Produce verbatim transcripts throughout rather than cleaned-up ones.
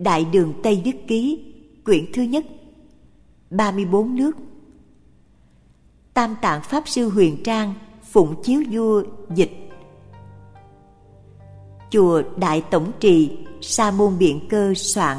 Đại Đường Tây Đức Ký, quyển thứ nhất, ba mươi bốn nước. Tam Tạng Pháp Sư Huyền Trang, phụng chiếu vua dịch. Chùa Đại Tổng Trì, Sa Môn Biện Cơ soạn.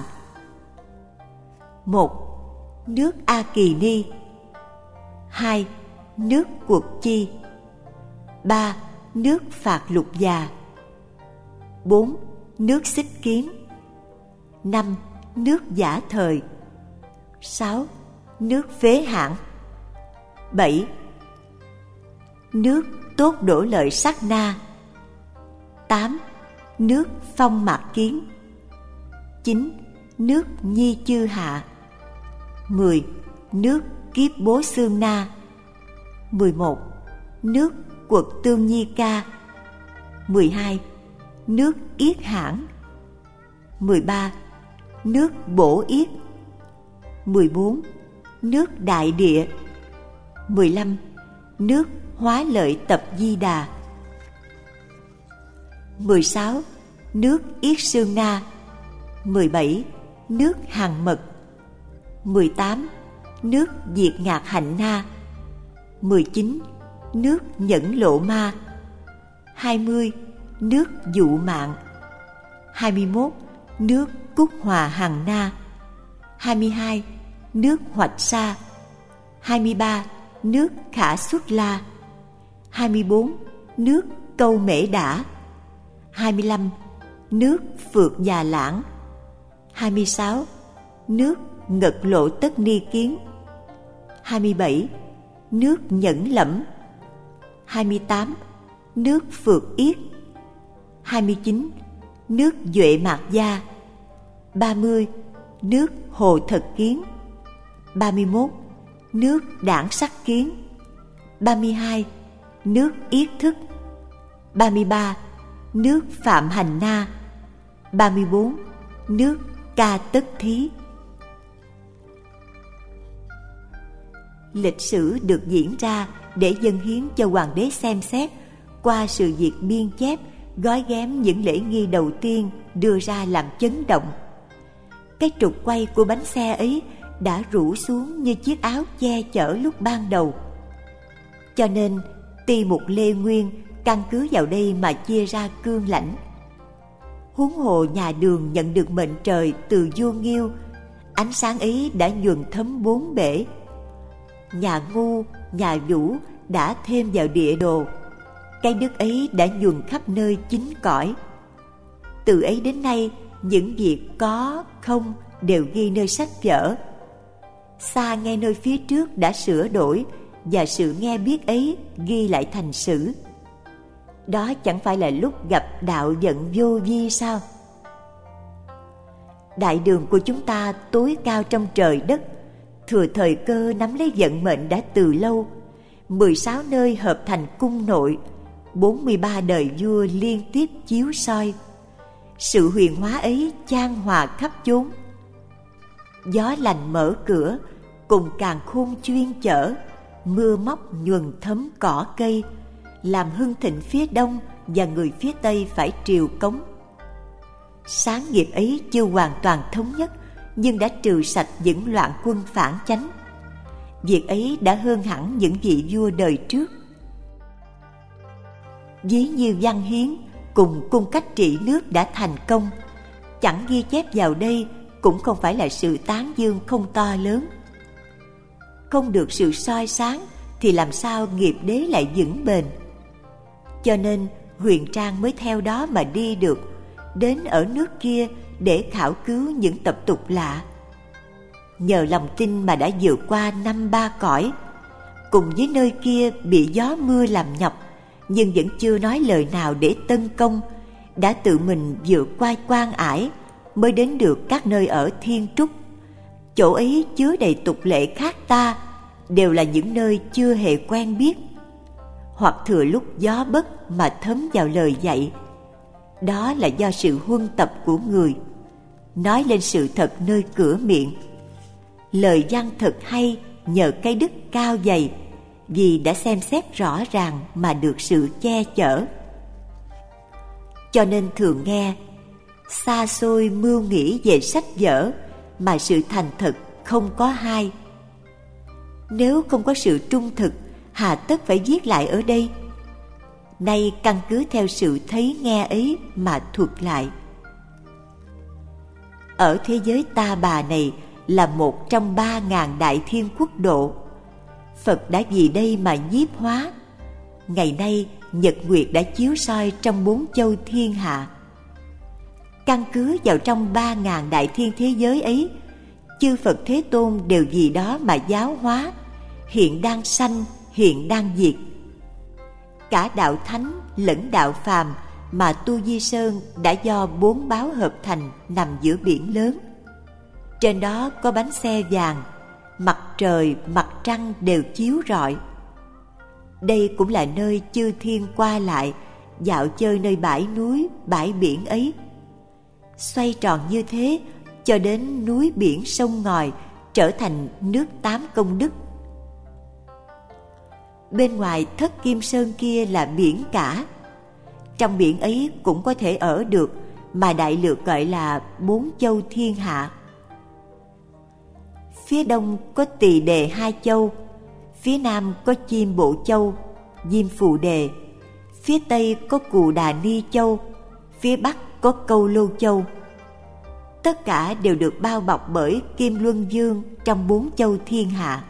Một. Nước A Kỳ Ni. Hai. Nước Quật Chi. Ba. Nước Phạt Lục Già. Bốn. Nước Xích Kiến. Năm. Nước Giả Thời. Sáu. Nước Phế Hãn. Bảy. Nước Tốt Đổ Lợi Sắc Na. Tám. Nước Phong Mạc Kiến. Chín. Nước Nhi Chư Hạ. Mười. Nước Kiếp Bố Xương Na. Mười một. Nước Quật Tương Nhi Ca. Mười hai. Nước Yết Hãn. Mười ba. Nước Bổ Yết. Mười bốn. Nước Đại Địa. Mười lăm. Nước Hóa Lợi Tập Di Đà. Mười sáu. Nước Yết Sương Na. Mười bảy. Nước Hằng Mật. Mười tám. Nước Diệt Ngạc Hạnh Na. Mười chín. Nước Nhẫn Lộ Ma. Hai mươi. Nước Dụ Mạng. Hai mươi mốt. Nước Cúc Hòa Hằng Na. Hai mươi hai. Nước Hoạch Sa. Hai mươi ba. Nước Khả Xuất La. Hai mươi bốn. Nước Câu Mễ Đả. Hai mươi lăm. Nước Phượt Già Lãng. Hai mươi sáu. Nước Ngật Lộ Tất Ni Kiến. Hai mươi bảy. Nước Nhẫn Lẫm. Hai mươi tám. Nước Phượt Yết. Hai mươi chín. Nước Duệ Mạc Gia. Ba mươi. Nước Hồ Thật Kiến. Ba mươi mốt. Nước Đảng Sắc Kiến. Ba mươi hai. Nước Yết Thức. Ba mươi ba. Nước Phạm Hành Na. Ba mươi bốn. Nước Ca Tất Thí. Lịch sử được diễn ra để dâng hiến cho hoàng đế xem xét qua sự việc biên chép, gói ghém những lễ nghi đầu tiên đưa ra làm chấn động. Cái trục quay của bánh xe ấy đã rũ xuống như chiếc áo che chở lúc ban đầu. Cho nên Ti Mục Lê Nguyên căn cứ vào đây mà chia ra cương lãnh. Huống hồ nhà Đường nhận được mệnh trời từ vua Nghiêu, ánh sáng ấy đã nhuần thấm bốn bể. Nhà Ngu, nhà Vũ đã thêm vào địa đồ, cái đức ấy đã nhuần khắp nơi chín cõi. Từ ấy đến nay, những việc có, không đều ghi nơi sách vở. Xa nghe nơi phía trước đã sửa đổi, và sự nghe biết ấy ghi lại thành sử. Đó chẳng phải là lúc gặp đạo vận vô vi sao? Đại Đường của chúng ta tối cao trong trời đất, thừa thời cơ nắm lấy vận mệnh đã từ lâu. Mười sáu nơi hợp thành cung nội, bốn mươi ba đời vua liên tiếp chiếu soi. Sự huyền hóa ấy chan hòa khắp chốn. Gió lành mở cửa, cùng càn khôn chuyên chở. Mưa móc nhuần thấm cỏ cây, làm hưng thịnh phía đông và người phía tây phải triều cống. Sáng nghiệp ấy chưa hoàn toàn thống nhất, nhưng đã trừ sạch những loạn quân phản chánh. Việc ấy đã hơn hẳn những vị vua đời trước. Ví như Văn Hiến cùng cung cách trị nước đã thành công, chẳng ghi chép vào đây cũng không phải là sự tán dương không to lớn. Không được sự soi sáng thì làm sao nghiệp đế lại vững bền. Cho nên Huyền Trang mới theo đó mà đi được, đến ở nước kia để khảo cứu những tập tục lạ. Nhờ lòng tin mà đã vượt qua năm ba cõi, cùng với nơi kia bị gió mưa làm nhọc, nhưng vẫn chưa nói lời nào để tấn công, đã tự mình vượt qua quan ải, mới đến được các nơi ở Thiên Trúc. Chỗ ấy chứa đầy tục lệ khác ta, đều là những nơi chưa hề quen biết, hoặc thừa lúc gió bất mà thấm vào lời dạy. Đó là do sự huân tập của người, nói lên sự thật nơi cửa miệng. Lời văn thật hay nhờ cái đức cao dày, vì đã xem xét rõ ràng mà được sự che chở. Cho nên thường nghe xa xôi mưu nghĩ về sách vở mà sự thành thực không có hai. Nếu không có sự trung thực, hà tất phải viết lại ở đây? Nay căn cứ theo sự thấy nghe ấy mà thuật lại. Ở thế giới ta bà này là một trong ba ngàn đại thiên quốc độ. Phật đã vì đây mà nhiếp hóa. Ngày nay nhật nguyệt đã chiếu soi trong bốn châu thiên hạ. Căn cứ vào trong ba ngàn đại thiên thế giới ấy, chư Phật Thế Tôn đều vì đó mà giáo hóa, hiện đang sanh, hiện đang diệt. Cả đạo thánh lẫn đạo phàm mà Tu Di Sơn đã do bốn báo hợp thành nằm giữa biển lớn. Trên đó có bánh xe vàng, mặt trời, mặt trăng đều chiếu rọi. Đây cũng là nơi chư thiên qua lại, dạo chơi nơi bãi núi, bãi biển ấy. Xoay tròn như thế cho đến núi biển sông ngòi trở thành nước tám công đức. Bên ngoài Thất Kim Sơn kia là biển cả. Trong biển ấy cũng có thể ở được, mà đại lược gọi là bốn châu thiên hạ. Phía đông có Tỳ Đề hai châu, phía nam có Chim Bộ Châu, Diêm Phù Đề, phía tây có Cù Đà Ni Châu, phía bắc có Câu Lô Châu. Tất cả đều được bao bọc bởi Kim Luân Dương trong bốn châu thiên hạ.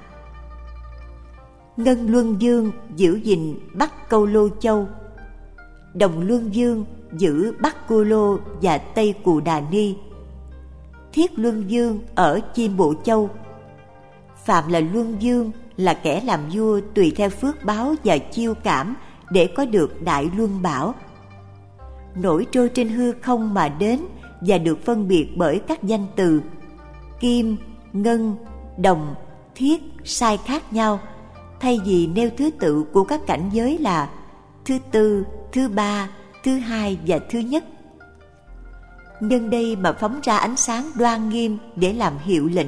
Ngân Luân Dương giữ gìn Bắc Câu Lô Châu, Đồng Luân Dương giữ Bắc Cô Lô và Tây Cù Đà Ni, Thiết Luân Dương ở Chim Bộ Châu. Phạm là Luân Dương là kẻ làm vua tùy theo phước báo và chiêu cảm để có được Đại Luân Bảo. Nổi trôi trên hư không mà đến và được phân biệt bởi các danh từ Kim, Ngân, Đồng, Thiết sai khác nhau, thay vì nêu thứ tự của các cảnh giới là thứ tư, thứ ba, thứ hai và thứ nhất. Nhân đây mà phóng ra ánh sáng đoan nghiêm để làm hiệu lệnh.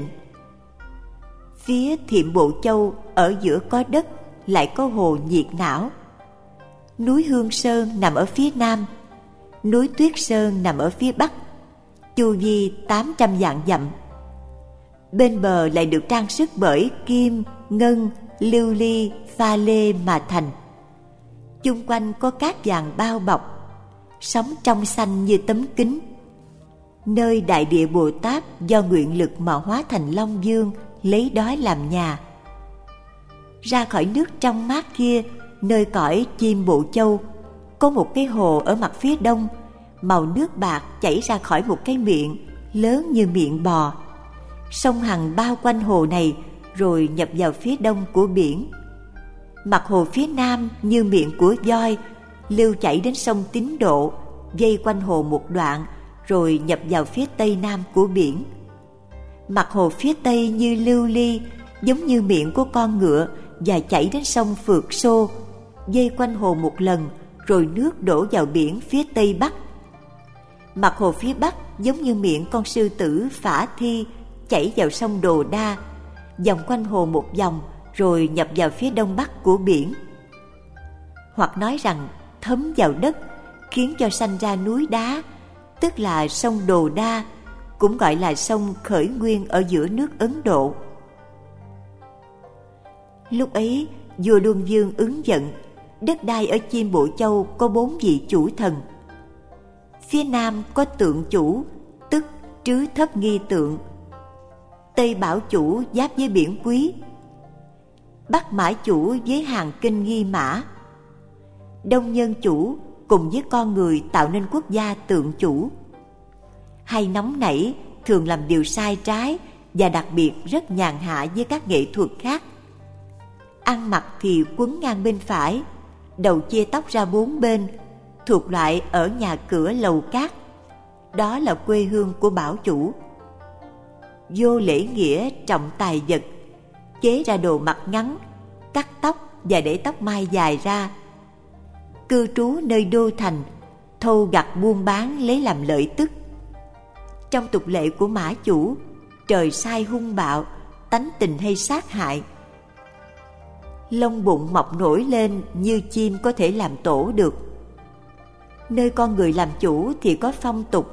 Phía Thiệm Bộ Châu ở giữa có đất, lại có hồ nhiệt não. Núi Hương Sơn nằm ở phía nam, núi Tuyết Sơn nằm ở phía bắc, chu vi tám trăm vạn dặm. Bên bờ lại được trang sức bởi kim, ngân, lưu ly, pha lê mà thành. Chung quanh có cát vàng bao bọc, sóng trong xanh như tấm kính. Nơi Đại Địa Bồ Tát do nguyện lực mà hóa thành Long Dương, lấy đó làm nhà. Ra khỏi nước trong mát kia, nơi cõi Chim Bộ Châu, có một cái hồ ở mặt phía đông, màu nước bạc chảy ra khỏi một cái miệng lớn như miệng bò. Sông Hằng bao quanh hồ này rồi nhập vào phía đông của biển. Mặt hồ phía nam như miệng của voi, lưu chảy đến sông Tín Độ, dây quanh hồ một đoạn rồi nhập vào phía tây nam của biển. Mặt hồ phía tây như lưu ly, giống như miệng của con ngựa, và chảy đến sông Phượt Xô, dây quanh hồ một lần rồi nước đổ vào biển phía tây bắc. Mặt hồ phía bắc giống như miệng con sư tử Phả Thi, chảy vào sông Đồ Đa, vòng quanh hồ một vòng rồi nhập vào phía đông bắc của biển. Hoặc nói rằng thấm vào đất, khiến cho sanh ra núi đá, tức là sông Đồ Đa, cũng gọi là sông khởi nguyên ở giữa nước Ấn Độ. Lúc ấy vua Luân Dương ứng giận, đất đai ở Chim Bộ Châu có bốn vị chủ thần. Phía nam có Tượng Chủ, tức Trứ Thấp Nghi Tượng. Tây Bảo Chủ giáp với biển Quý, Bắc Mã Chủ với hàng kinh Nghi Mã, Đông Nhân Chủ cùng với con người tạo nên quốc gia Tượng Chủ. Hay nóng nảy, thường làm điều sai trái và đặc biệt rất nhàn hạ với các nghệ thuật khác. Ăn mặc thì quấn ngang bên phải, đầu chia tóc ra bốn bên, thuộc loại ở nhà cửa lầu cát. Đó là quê hương của Bảo Chủ. Vô lễ nghĩa trọng tài vật, chế ra đồ mặc ngắn, cắt tóc và để tóc mai dài ra. Cư trú nơi đô thành, thâu gặt buôn bán lấy làm lợi tức. Trong tục lệ của Mã Chủ, trời sai hung bạo, tánh tình hay sát hại. Lông bụng mọc nổi lên như chim có thể làm tổ được. Nơi con người làm chủ thì có phong tục,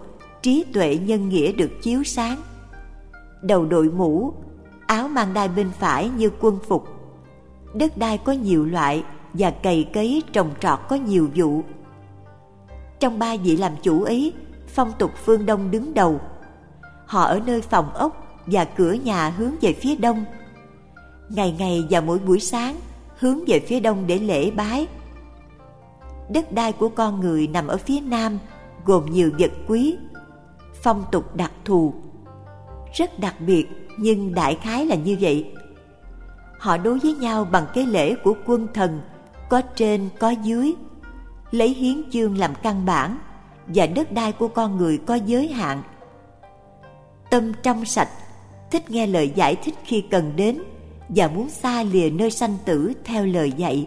trí tuệ nhân nghĩa được chiếu sáng. Đầu đội mũ, áo mang đai bên phải như quân phục. Đất đai có nhiều loại và cày cấy trồng trọt có nhiều vụ. Trong ba vị làm chủ ấy, phong tục phương Đông đứng đầu. Họ ở nơi phòng ốc và cửa nhà hướng về phía đông. Ngày ngày và mỗi buổi sáng hướng về phía đông để lễ bái. Đất đai của con người nằm ở phía nam, gồm nhiều vật quý. Phong tục đặc thù, rất đặc biệt, nhưng đại khái là như vậy. Họ đối với nhau bằng cái lễ của quân thần, có trên có dưới, lấy hiến chương làm căn bản, và đất đai của con người có giới hạn. Tâm trong sạch, thích nghe lời giải thích khi cần đến, và muốn xa lìa nơi sanh tử theo lời dạy.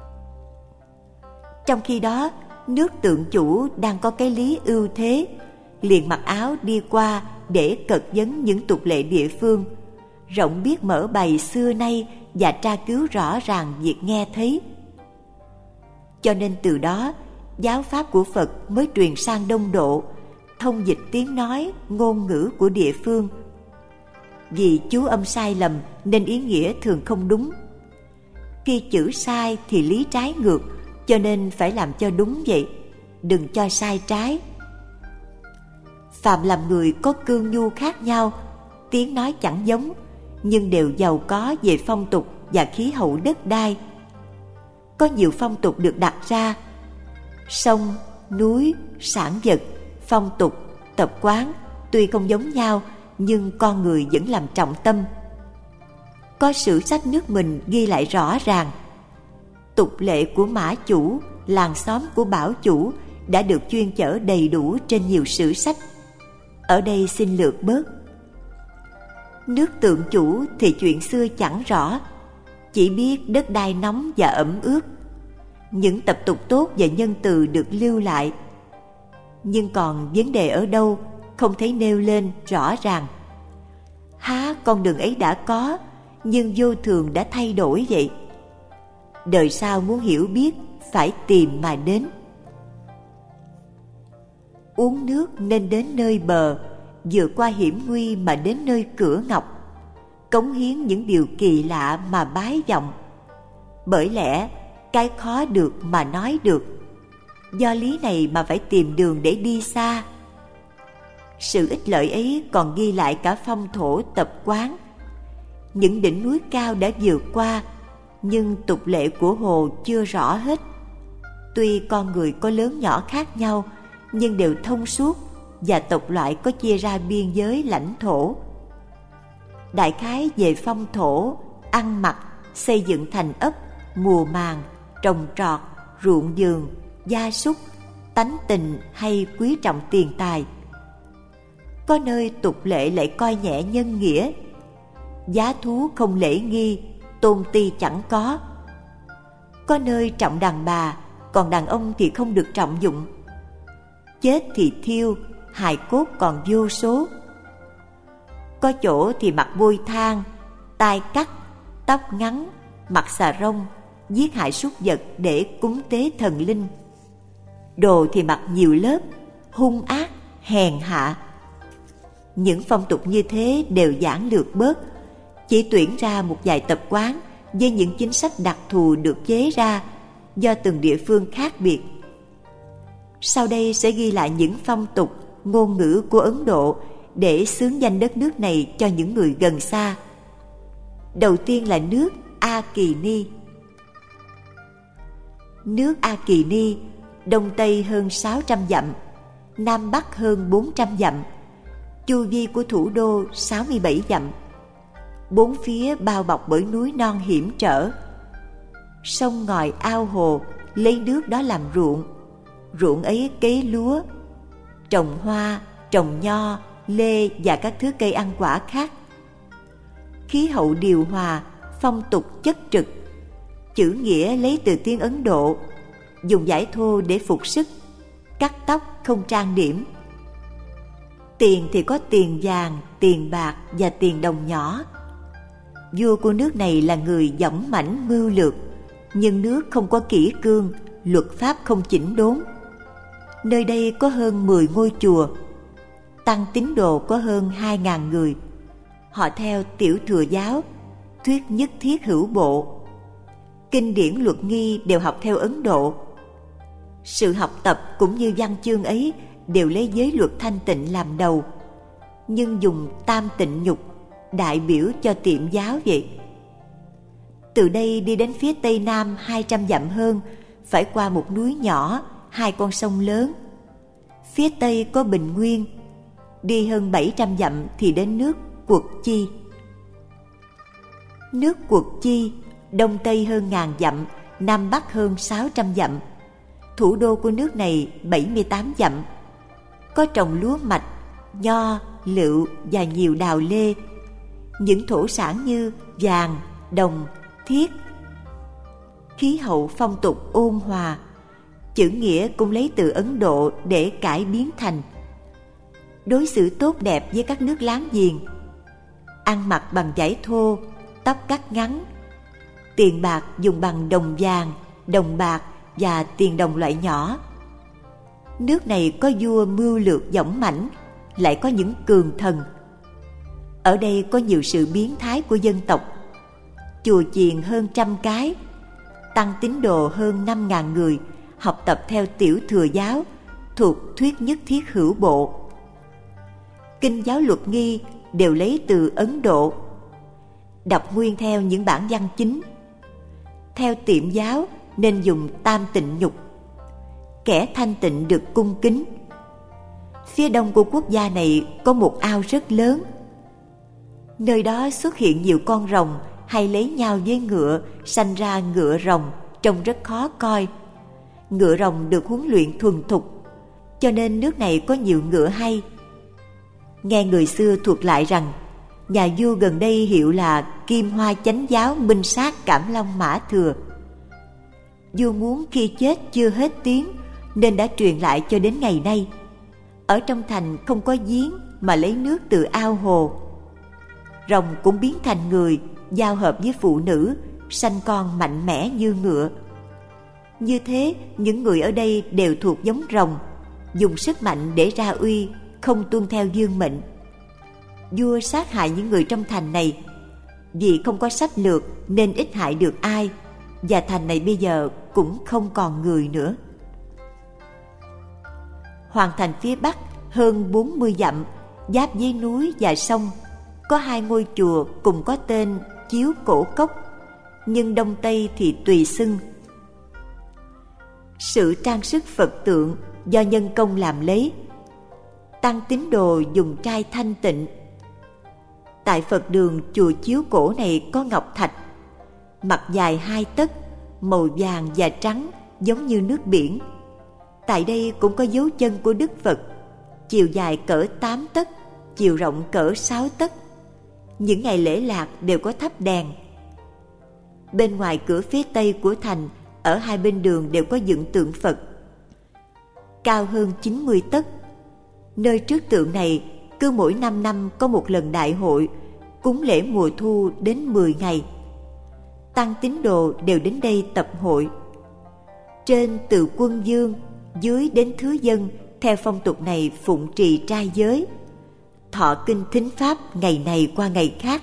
Trong khi đó, nước Tượng Chủ đang có cái lý ưu thế, liền mặc áo đi qua để cật vấn những tục lệ địa phương, rộng biết mở bày xưa nay và tra cứu rõ ràng việc nghe thấy. Cho nên từ đó, giáo pháp của Phật mới truyền sang Đông Độ, thông dịch tiếng nói, ngôn ngữ của địa phương. Vì chú âm sai lầm nên ý nghĩa thường không đúng. Khi chữ sai thì lý trái ngược, cho nên phải làm cho đúng vậy, đừng cho sai trái. Phàm làm người có cương nhu khác nhau, tiếng nói chẳng giống, nhưng đều giàu có về phong tục và khí hậu đất đai. Có nhiều phong tục được đặt ra. Sông, núi, sản vật, phong tục, tập quán tuy không giống nhau, nhưng con người vẫn làm trọng tâm. Có sử sách nước mình ghi lại rõ ràng. Tục lệ của Mã Chủ, làng xóm của Bảo Chủ đã được chuyên chở đầy đủ trên nhiều sử sách. Ở đây xin lược bớt. Nước Tượng Chủ thì chuyện xưa chẳng rõ, chỉ biết đất đai nóng và ẩm ướt. Những tập tục tốt và nhân từ được lưu lại, nhưng còn vấn đề ở đâu không thấy nêu lên rõ ràng. Há con đường ấy đã có, nhưng vô thường đã thay đổi vậy. Đời sau muốn hiểu biết phải tìm mà đến. Uống nước nên đến nơi bờ, vượt qua hiểm nguy mà đến nơi cửa ngọc. Cống hiến những điều kỳ lạ mà bái vọng. Bởi lẽ cái khó được mà nói được. Do lý này mà phải tìm đường để đi xa. Sự ích lợi ấy còn ghi lại cả phong thổ tập quán. Những đỉnh núi cao đã vượt qua, nhưng tục lệ của Hồ chưa rõ hết. Tuy con người có lớn nhỏ khác nhau, nhưng đều thông suốt, và tộc loại có chia ra biên giới lãnh thổ. Đại khái về phong thổ, ăn mặc, xây dựng thành ấp, mùa màng, trồng trọt, ruộng vườn, gia súc, tánh tình hay quý trọng tiền tài. Có nơi tục lệ lại coi nhẹ nhân nghĩa. Giá thú không lễ nghi, tôn ti chẳng có. Có nơi trọng đàn bà, còn đàn ông thì không được trọng dụng. Chết thì thiêu, hài cốt còn vô số. Có chỗ thì mặc bôi than, tai cắt, tóc ngắn, mặc xà rông, giết hại súc vật để cúng tế thần linh. Đồ thì mặc nhiều lớp, hung ác, hèn hạ. Những phong tục như thế đều giản lược bớt, chỉ tuyển ra một vài tập quán với những chính sách đặc thù được chế ra do từng địa phương khác biệt. Sau đây sẽ ghi lại những phong tục, ngôn ngữ của Ấn Độ để xướng danh đất nước này cho những người gần xa. Đầu tiên là nước A Kỳ Ni. Nước A Kỳ Ni, đông tây hơn sáu trăm dặm, nam bắc hơn bốn trăm dặm, chu vi của thủ đô sáu mươi bảy dặm. Bốn phía bao bọc bởi núi non hiểm trở. Sông ngòi ao hồ lấy nước đó làm ruộng. Ruộng ấy cấy lúa, trồng hoa, trồng nho, lê và các thứ cây ăn quả khác. Khí hậu điều hòa, phong tục chất trực. Chữ nghĩa lấy từ tiếng Ấn Độ, dùng vải thô để phục sức, cắt tóc không trang điểm. Tiền thì có tiền vàng, tiền bạc và tiền đồng nhỏ. Vua của nước này là người dõng mãnh mưu lược, nhưng nước không có kỷ cương, luật pháp không chỉnh đốn. Nơi đây có hơn mười ngôi chùa. tăng tín đồ có hơn hai ngàn người. Họ theo Tiểu Thừa giáo, thuyết nhất thiết hữu bộ. Kinh điển luật nghi đều học theo Ấn Độ. Sự học tập cũng như văn chương ấy đều lấy giới luật thanh tịnh làm đầu, nhưng dùng tam tịnh nhục đại biểu cho Tiệm giáo vậy. Từ đây đi đến phía tây nam hai trăm dặm hơn, phải qua một núi nhỏ, hai con sông lớn. Phía tây có Bình Nguyên, đi hơn bảy trăm dặm thì đến nước Quật Chi. Nước Quật Chi đông tây hơn ngàn dặm, nam bắc hơn sáu trăm dặm. Thủ đô của nước này bảy mươi tám dặm. Có trồng lúa mạch, nho, lựu và nhiều đào lê. Những thổ sản như vàng, đồng, thiết. Khí hậu phong tục ôn hòa. Chữ nghĩa cũng lấy từ Ấn Độ để cải biến thành. Đối xử tốt đẹp với các nước láng giềng. Ăn mặc bằng vải thô, tóc cắt ngắn. Tiền bạc dùng bằng đồng vàng, đồng bạc và tiền đồng loại nhỏ. Nước này có vua mưu lược dõng mãnh, lại có những cường thần. Ở đây có nhiều sự biến thái của dân tộc. Chùa chiền hơn trăm cái, tăng tín đồ hơn năm ngàn người, học tập theo Tiểu Thừa giáo, thuộc thuyết nhất thiết hữu bộ. Kinh giáo luật nghi đều lấy từ Ấn Độ, đọc nguyên theo những bản văn chính. Theo Tiệm giáo nên dùng tam tịnh nhục. Kẻ thanh tịnh được cung kính. Phía đông của quốc gia này có một ao rất lớn. Nơi đó xuất hiện nhiều con rồng hay lấy nhau với ngựa, sanh ra ngựa rồng, trông rất khó coi. Ngựa rồng được huấn luyện thuần thục, cho nên nước này có nhiều ngựa hay. Nghe người xưa thuật lại rằng, nhà vua gần đây hiệu là Kim Hoa Chánh giáo Minh Sát Cảm Long Mã Thừa. Vua muốn khi chết chưa hết tiếng, nên đã truyền lại cho đến ngày nay. Ở trong thành không có giếng mà lấy nước từ ao hồ. Rồng cũng biến thành người, giao hợp với phụ nữ, sanh con mạnh mẽ như ngựa. Như thế, những người ở đây đều thuộc giống rồng, dùng sức mạnh để ra uy, không tuân theo dương mệnh. Vua sát hại những người trong thành này. Vì không có sách lược nên ít hại được ai, và thành này bây giờ cũng không còn người nữa. Hoàng thành phía bắc hơn bốn mươi dặm, giáp với núi và sông, có hai ngôi chùa cùng có tên Chiếu Cổ Cốc, nhưng đông tây thì tùy xưng. Sự trang sức Phật tượng do nhân công làm lấy. Tăng tín đồ dùng trai thanh tịnh. Tại Phật đường chùa Chiếu Cổ này có ngọc thạch, mặt dài hai tấc, màu vàng và trắng giống như nước biển. Tại đây cũng có dấu chân của Đức Phật, chiều dài cỡ tám tấc, chiều rộng cỡ sáu tấc. Những ngày lễ lạc đều có thắp đèn. Bên ngoài cửa phía tây của thành, ở hai bên đường đều có dựng tượng Phật, cao hơn chín mươi tấc. Nơi trước tượng này, cứ mỗi năm năm có một lần đại hội, cúng lễ mùa thu đến mười ngày. Tăng tín đồ đều đến đây tập hội. Trên từ quân dương, dưới đến thứ dân, theo phong tục này phụng trì trai giới, thọ kinh thính pháp ngày này qua ngày khác.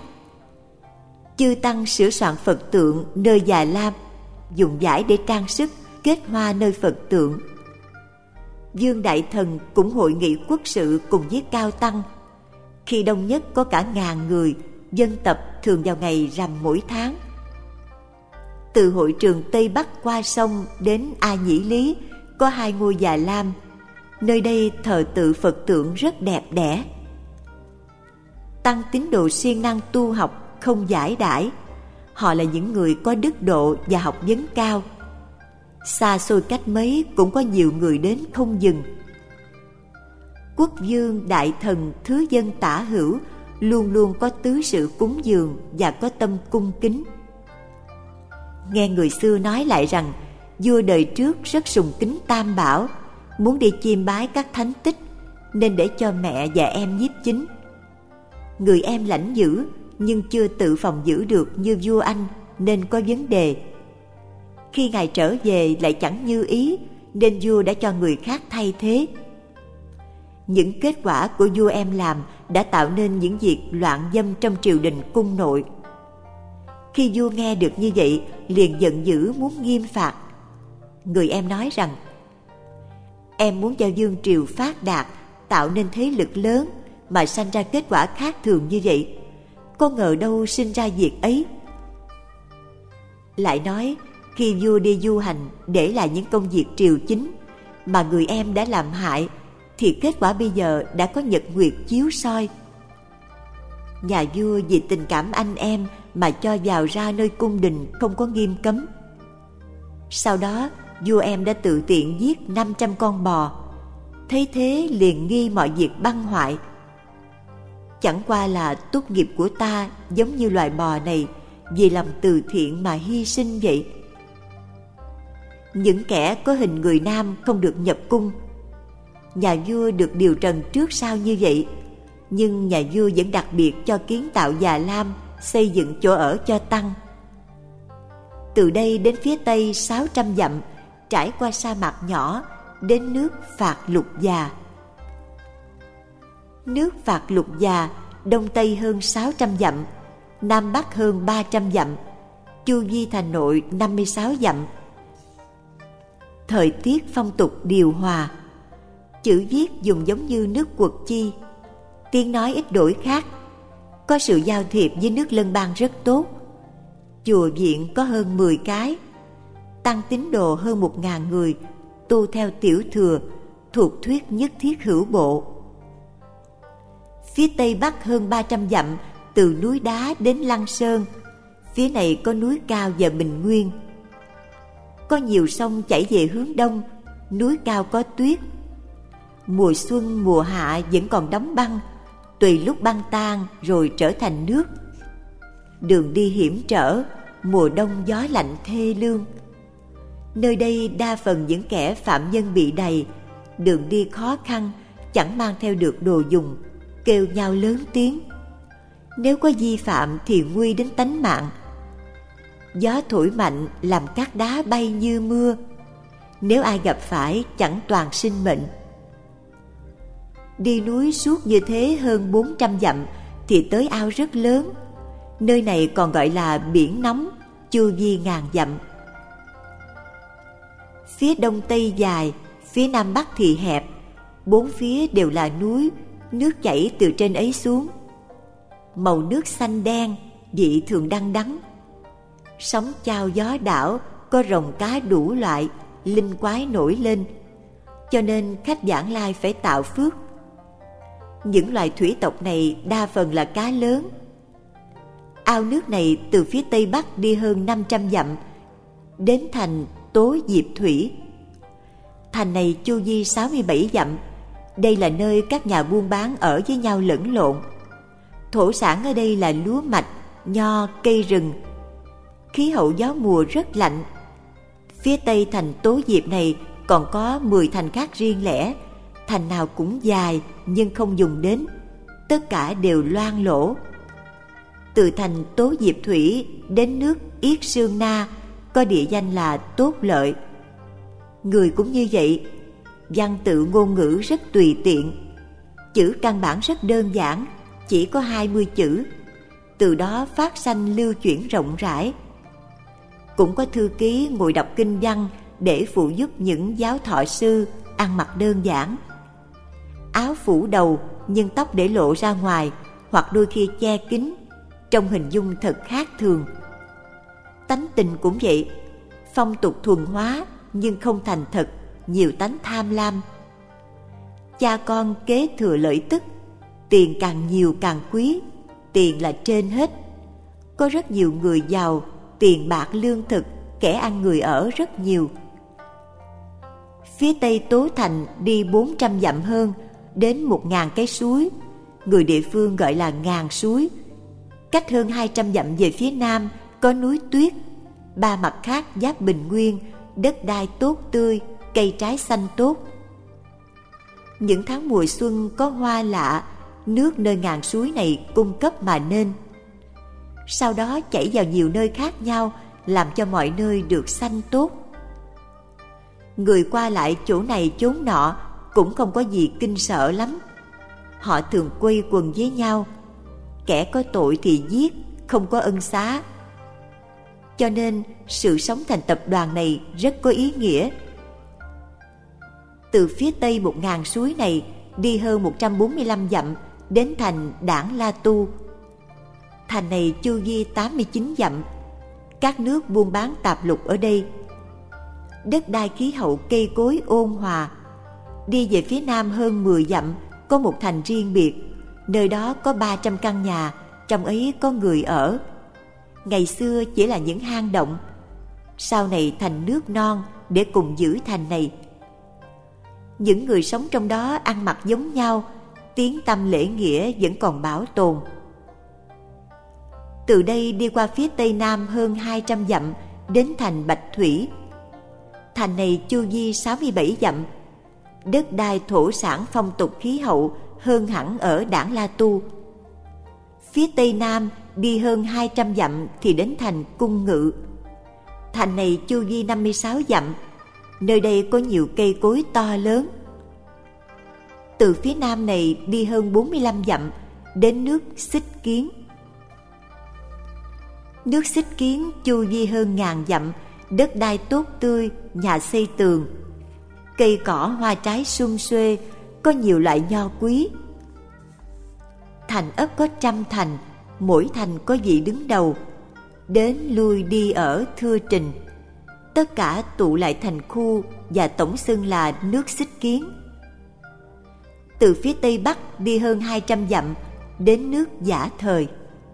Chư tăng sửa soạn Phật tượng nơi Già Lam, dùng vải để trang sức, kết hoa nơi Phật tượng. Dương Đại Thần cũng hội nghị quốc sự cùng với cao tăng. Khi đông nhất có cả ngàn người, dân tập thường vào ngày rằm mỗi tháng. Từ hội trường Tây Bắc qua sông đến A Nhĩ Lý có hai ngôi Già Lam. Nơi đây thờ tự Phật tượng rất đẹp đẽ. Tăng tín đồ siêng năng tu học, không giải đãi. Họ là những người có đức độ và học vấn cao. Xa xôi cách mấy cũng có nhiều người đến không dừng. Quốc vương, đại thần, thứ dân tả hữu luôn luôn có tứ sự cúng dường và có tâm cung kính. Nghe người xưa nói lại rằng vua đời trước rất sùng kính Tam Bảo, muốn đi chiêm bái các thánh tích, nên để cho mẹ và em nhiếp chính. Người em lãnh giữ nhưng chưa tự phòng giữ được như vua anh, nên có vấn đề. Khi ngài trở về lại chẳng như ý, nên vua đã cho người khác thay thế. Những kết quả của vua em làm đã tạo nên những việc loạn dâm trong triều đình cung nội. Khi vua nghe được như vậy, liền giận dữ muốn nghiêm phạt. Người em nói rằng: em muốn cho vương triều phát đạt, tạo nên thế lực lớn, mà sanh ra kết quả khác thường như vậy, có ngờ đâu sinh ra việc ấy. Lại nói, khi vua đi du hành để lại những công việc triều chính mà người em đã làm hại, thì kết quả bây giờ đã có nhật nguyệt chiếu soi. Nhà vua vì tình cảm anh em mà cho vào ra nơi cung đình không có nghiêm cấm. Sau đó vua em đã tự tiện giết năm trăm con bò, thấy thế liền nghi mọi việc băng hoại. Chẳng qua là túc nghiệp của ta giống như loài bò này, vì lòng từ thiện mà hy sinh vậy. Những kẻ có hình người nam không được nhập cung. Nhà vua được điều trần trước sau như vậy, nhưng nhà vua vẫn đặc biệt cho kiến tạo Già Lam, xây dựng chỗ ở cho tăng. Từ đây đến phía tây sáu trăm dặm, trải qua sa mạc nhỏ, đến nước Phạt Lục Già. Nước Phạt Lục Già đông tây hơn sáu trăm dặm, nam bắc hơn ba trăm dặm, chu vi thành nội năm mươi sáu dặm. Thời tiết phong tục điều hòa, chữ viết dùng giống như nước Quật Chi, tiếng nói ít đổi khác, có sự giao thiệp với nước lân bang rất tốt. Chùa viện có hơn mười cái, tăng tín đồ hơn một ngàn người, tu theo tiểu thừa, thuộc thuyết nhất thiết hữu bộ. Phía tây bắc hơn ba trăm dặm, từ núi đá đến Lăng Sơn, phía này có núi cao và bình nguyên. Có nhiều sông chảy về hướng đông, núi cao có tuyết. Mùa xuân mùa hạ vẫn còn đóng băng, tùy lúc băng tan rồi trở thành nước. Đường đi hiểm trở, mùa đông gió lạnh thê lương. Nơi đây đa phần những kẻ phạm nhân bị đầy, đường đi khó khăn, chẳng mang theo được đồ dùng, kêu nhau lớn tiếng. Nếu có vi phạm thì nguy đến tánh mạng. Gió thổi mạnh làm cát đá bay như mưa, nếu ai gặp phải chẳng toàn sinh mệnh. Đi núi suốt như thế hơn bốn trăm dặm thì tới ao rất lớn, nơi này còn gọi là biển nóng, chu vi ngàn dặm. Phía đông tây dài, phía nam bắc thì hẹp, bốn phía đều là núi, nước chảy từ trên ấy xuống. Màu nước xanh đen, vị thường đăng đắng. Sóng chao gió đảo, có rồng cá đủ loại, linh quái nổi lên, cho nên khách vãng lai phải tạo phước. Những loài thủy tộc này đa phần là cá lớn. Ao nước này từ phía tây bắc đi hơn năm trăm dặm, đến thành Tố Diệp Thủy. Thành này chu vi sáu mươi bảy dặm. Đây là nơi các nhà buôn bán ở với nhau lẫn lộn. Thổ sản ở đây là lúa mạch, nho, cây rừng. Khí hậu gió mùa rất lạnh. Phía tây thành Tố Diệp này còn có mười thành khác riêng lẻ, thành nào cũng dài nhưng không dùng đến, tất cả đều loang lỗ. Từ thành Tố Diệp Thủy đến nước Yết Sương Na có địa danh là Tốt Lợi. Người cũng như vậy, văn tự ngôn ngữ rất tùy tiện, chữ căn bản rất đơn giản, chỉ có hai mươi chữ, từ đó phát sanh lưu chuyển rộng rãi. Cũng có thư ký ngồi đọc kinh văn để phụ giúp những giáo thọ sư ăn mặc đơn giản. Áo phủ đầu nhưng tóc để lộ ra ngoài, hoặc đôi khi che kín, trông hình dung thật khác thường. Tánh tình cũng vậy, phong tục thuần hóa nhưng không thành thật, nhiều tánh tham lam. Cha con kế thừa lợi tức, tiền càng nhiều càng quý, tiền là trên hết. Có rất nhiều người giàu, tiền bạc lương thực, kẻ ăn người ở rất nhiều. Phía tây Tố Thành đi bốn trăm dặm hơn, đến một ngàn cái suối, người địa phương gọi là ngàn suối. Cách hơn hai trăm dặm về phía nam có núi tuyết, ba mặt khác giáp bình nguyên, đất đai tốt tươi, cây trái xanh tốt. Những tháng mùa xuân có hoa lạ, nước nơi ngàn suối này cung cấp mà nên. Sau đó chảy vào nhiều nơi khác nhau, làm cho mọi nơi được xanh tốt. Người qua lại chỗ này chốn nọ, cũng không có gì kinh sợ lắm. Họ thường quây quần với nhau, kẻ có tội thì giết, không có ân xá. Cho nên sự sống thành tập đoàn này rất có ý nghĩa. Từ phía tây một ngàn suối này đi hơn một trăm bốn mươi lăm dặm đến thành Đảng La Tu. Thành này chu vi tám mươi chín dặm. Các nước buôn bán tạp lục ở đây. Đất đai khí hậu cây cối ôn hòa. Đi về phía nam hơn mười dặm có một thành riêng biệt. Nơi đó có ba trăm căn nhà, trong ấy có người ở. Ngày xưa chỉ là những hang động, sau này thành nước non để cùng giữ thành này. Những người sống trong đó ăn mặc giống nhau, tiếng tăm lễ nghĩa vẫn còn bảo tồn. Từ đây đi qua phía tây nam hơn hai trăm dặm đến thành Bạch Thủy. Thành này chu vi sáu mươi bảy dặm. Đất đai thổ sản phong tục khí hậu hơn hẳn ở Đảng La Tu. Phía tây nam đi hơn hai trăm dặm thì đến thành Cung Ngự. Thành này chu vi năm mươi sáu dặm. Nơi đây có nhiều cây cối to lớn. Từ phía nam này đi hơn bốn mươi lăm dặm đến nước Xích Kiến. Nước Xích Kiến chu vi hơn ngàn dặm, đất đai tốt tươi, nhà xây tường, cây cỏ hoa trái sum xuê, có nhiều loại nho quý. Thành ấp có trăm thành, mỗi thành có vị đứng đầu, đến lui đi ở thưa trình. Tất cả tụ lại thành khu và tổng xưng là nước Xích Kiến. Từ phía tây bắc đi hơn hai trăm dặm đến nước Giả Thời.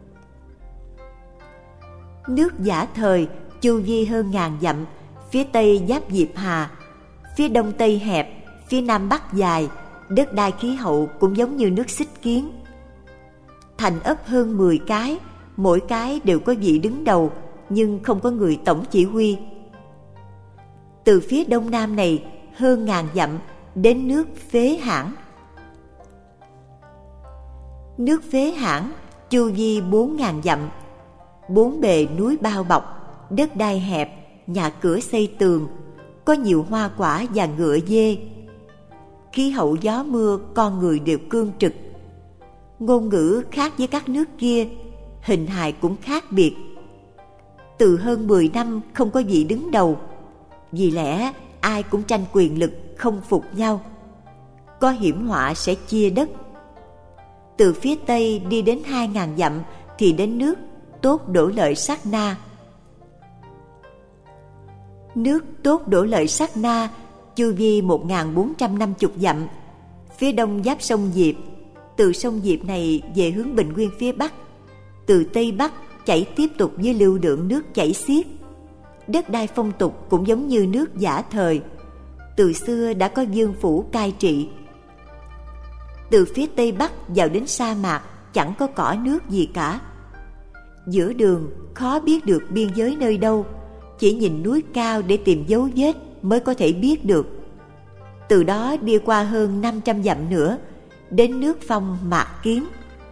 Nước Giả Thời chu vi hơn ngàn dặm, phía tây giáp Diệp Hà, phía đông tây hẹp, phía nam bắc dài. Đất đai khí hậu cũng giống như nước Xích Kiến. Thành ấp hơn mười cái, mỗi cái đều có vị đứng đầu, nhưng không có người tổng chỉ huy. Từ phía đông nam này hơn ngàn dặm đến nước Phế Hãn. Nước Phế Hãn chu vi bốn ngàn dặm, bốn bề núi bao bọc, đất đai hẹp, nhà cửa xây tường, có nhiều hoa quả và ngựa dê. Khí hậu gió mưa, con người đều cương trực. Ngôn ngữ khác với các nước kia, hình hài cũng khác biệt. Từ hơn mười năm không có vị đứng đầu, vì lẽ ai cũng tranh quyền lực, không phục nhau. Có hiểm họa sẽ chia đất. Từ phía tây đi đến hai ngàn dặm thì đến nước Tốt Đổ Lợi Sát Na. Nước Tốt Đổ Lợi Sát Na chu vi một nghìn bốn trăm năm mươi dặm, phía đông giáp sông Diệp. Từ sông Diệp này về hướng Bình Nguyên phía bắc, từ tây bắc chảy tiếp tục với lưu lượng nước chảy xiết. Đất đai phong tục cũng giống như nước Giả Thời, từ xưa đã có vương phủ cai trị. Từ phía tây bắc vào đến sa mạc chẳng có cỏ nước gì cả. Giữa đường khó biết được biên giới nơi đâu, chỉ nhìn núi cao để tìm dấu vết mới có thể biết được. Từ đó đi qua hơn năm trăm dặm nữa đến nước Phong Mạc Kiến.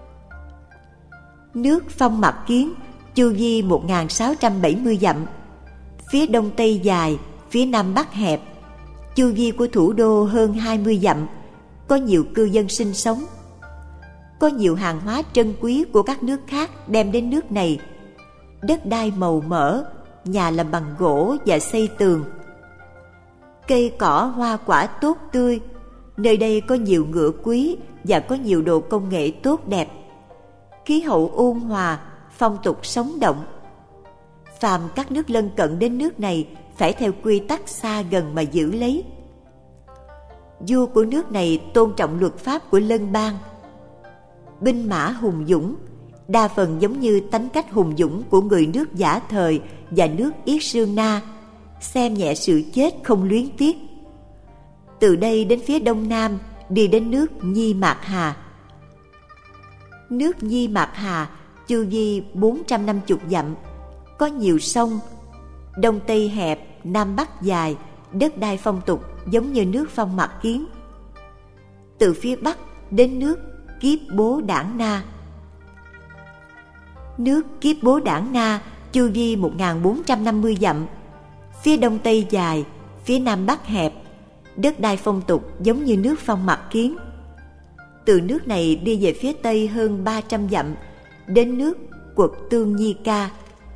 Nước Phong Mạc Kiến chu vi một nghìn sáu trăm bảy mươi dặm, phía đông tây dài, phía nam bắc hẹp. Chu vi của thủ đô hơn hai mươi dặm, có nhiều cư dân sinh sống. Có nhiều hàng hóa trân quý của các nước khác đem đến nước này. Đất đai màu mỡ, nhà làm bằng gỗ và xây tường. Cây cỏ hoa quả tốt tươi. Nơi đây có nhiều ngựa quý và có nhiều đồ công nghệ tốt đẹp. Khí hậu ôn hòa, phong tục sống động. Phàm các nước lân cận đến nước này phải theo quy tắc xa gần mà giữ lấy. Vua của nước này tôn trọng luật pháp của lân bang. Binh mã hùng dũng, đa phần giống như tánh cách hùng dũng của người nước Giả Thời và nước Yết Sương Na, xem nhẹ sự chết không luyến tiếc. Từ đây đến phía đông nam đi đến nước Nhi Mạc Hà. Nước Nhi Mạc Hà chu vi bốn trăm năm mươi dặm, có nhiều sông, đông tây hẹp, nam bắc dài, đất đai phong tục giống như nước Phong Mạc Kiến. Từ phía bắc đến nước Kiếp Bố Đảng Na. Nước Kiếp Bố Đảng Na chu vi một nghìn bốn trăm năm mươi dặm, phía đông tây dài, phía nam bắc hẹp, đất đai phong tục giống như nước Phong Mặc Kiến. Từ nước này đi về phía tây hơn ba trăm dặm, đến nước Quật Tương Nhi Ca.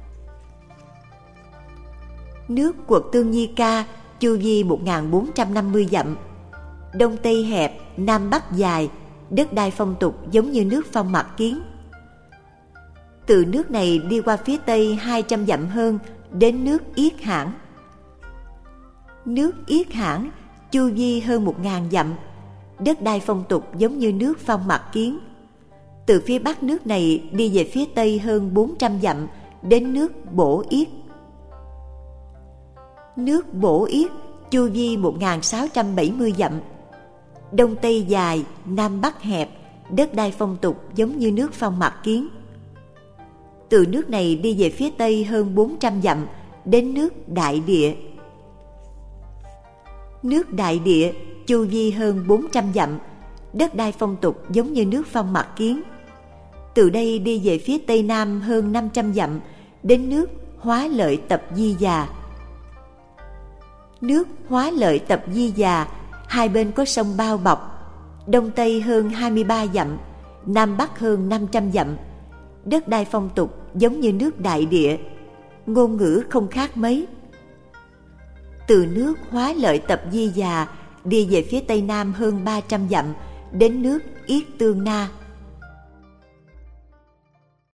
Nước Quật Tương Nhi Ca chu vi một nghìn bốn trăm năm mươi dặm, đông tây hẹp, nam bắc dài, đất đai phong tục giống như nước Phong Mặc Kiến. Từ nước này đi qua phía tây hai trăm dặm hơn, đến nước Yết Hãn. Nước Yết Hãn chu vi hơn một nghìn dặm, đất đai phong tục giống như nước Phong Mặc Kiến. Từ phía bắc nước này đi về phía tây hơn bốn trăm dặm, đến nước Bổ Yết. Nước Bổ Yết chu vi một nghìn sáu trăm bảy mươi dặm, đông tây dài, nam bắc hẹp, đất đai phong tục giống như nước Phong Mặc Kiến. Từ nước này đi về phía tây hơn bốn trăm dặm, đến nước Đại Địa. Nước Đại Địa chu vi hơn bốn trăm dặm, đất đai phong tục giống như nước Phong Mặc Kiến. Từ đây đi về phía tây nam hơn năm trăm dặm, đến nước Hóa Lợi Tập Di Già. Nước Hóa Lợi Tập Di Già, hai bên có sông bao bọc, đông tây hơn hai mươi ba dặm, nam bắc hơn năm trăm dặm, đất đai phong tục giống như nước Đại Địa, ngôn ngữ không khác mấy. Từ nước Hóa Lợi Tập Di Già đi về phía tây nam hơn ba trăm dặm, đến nước Yết Tương Na.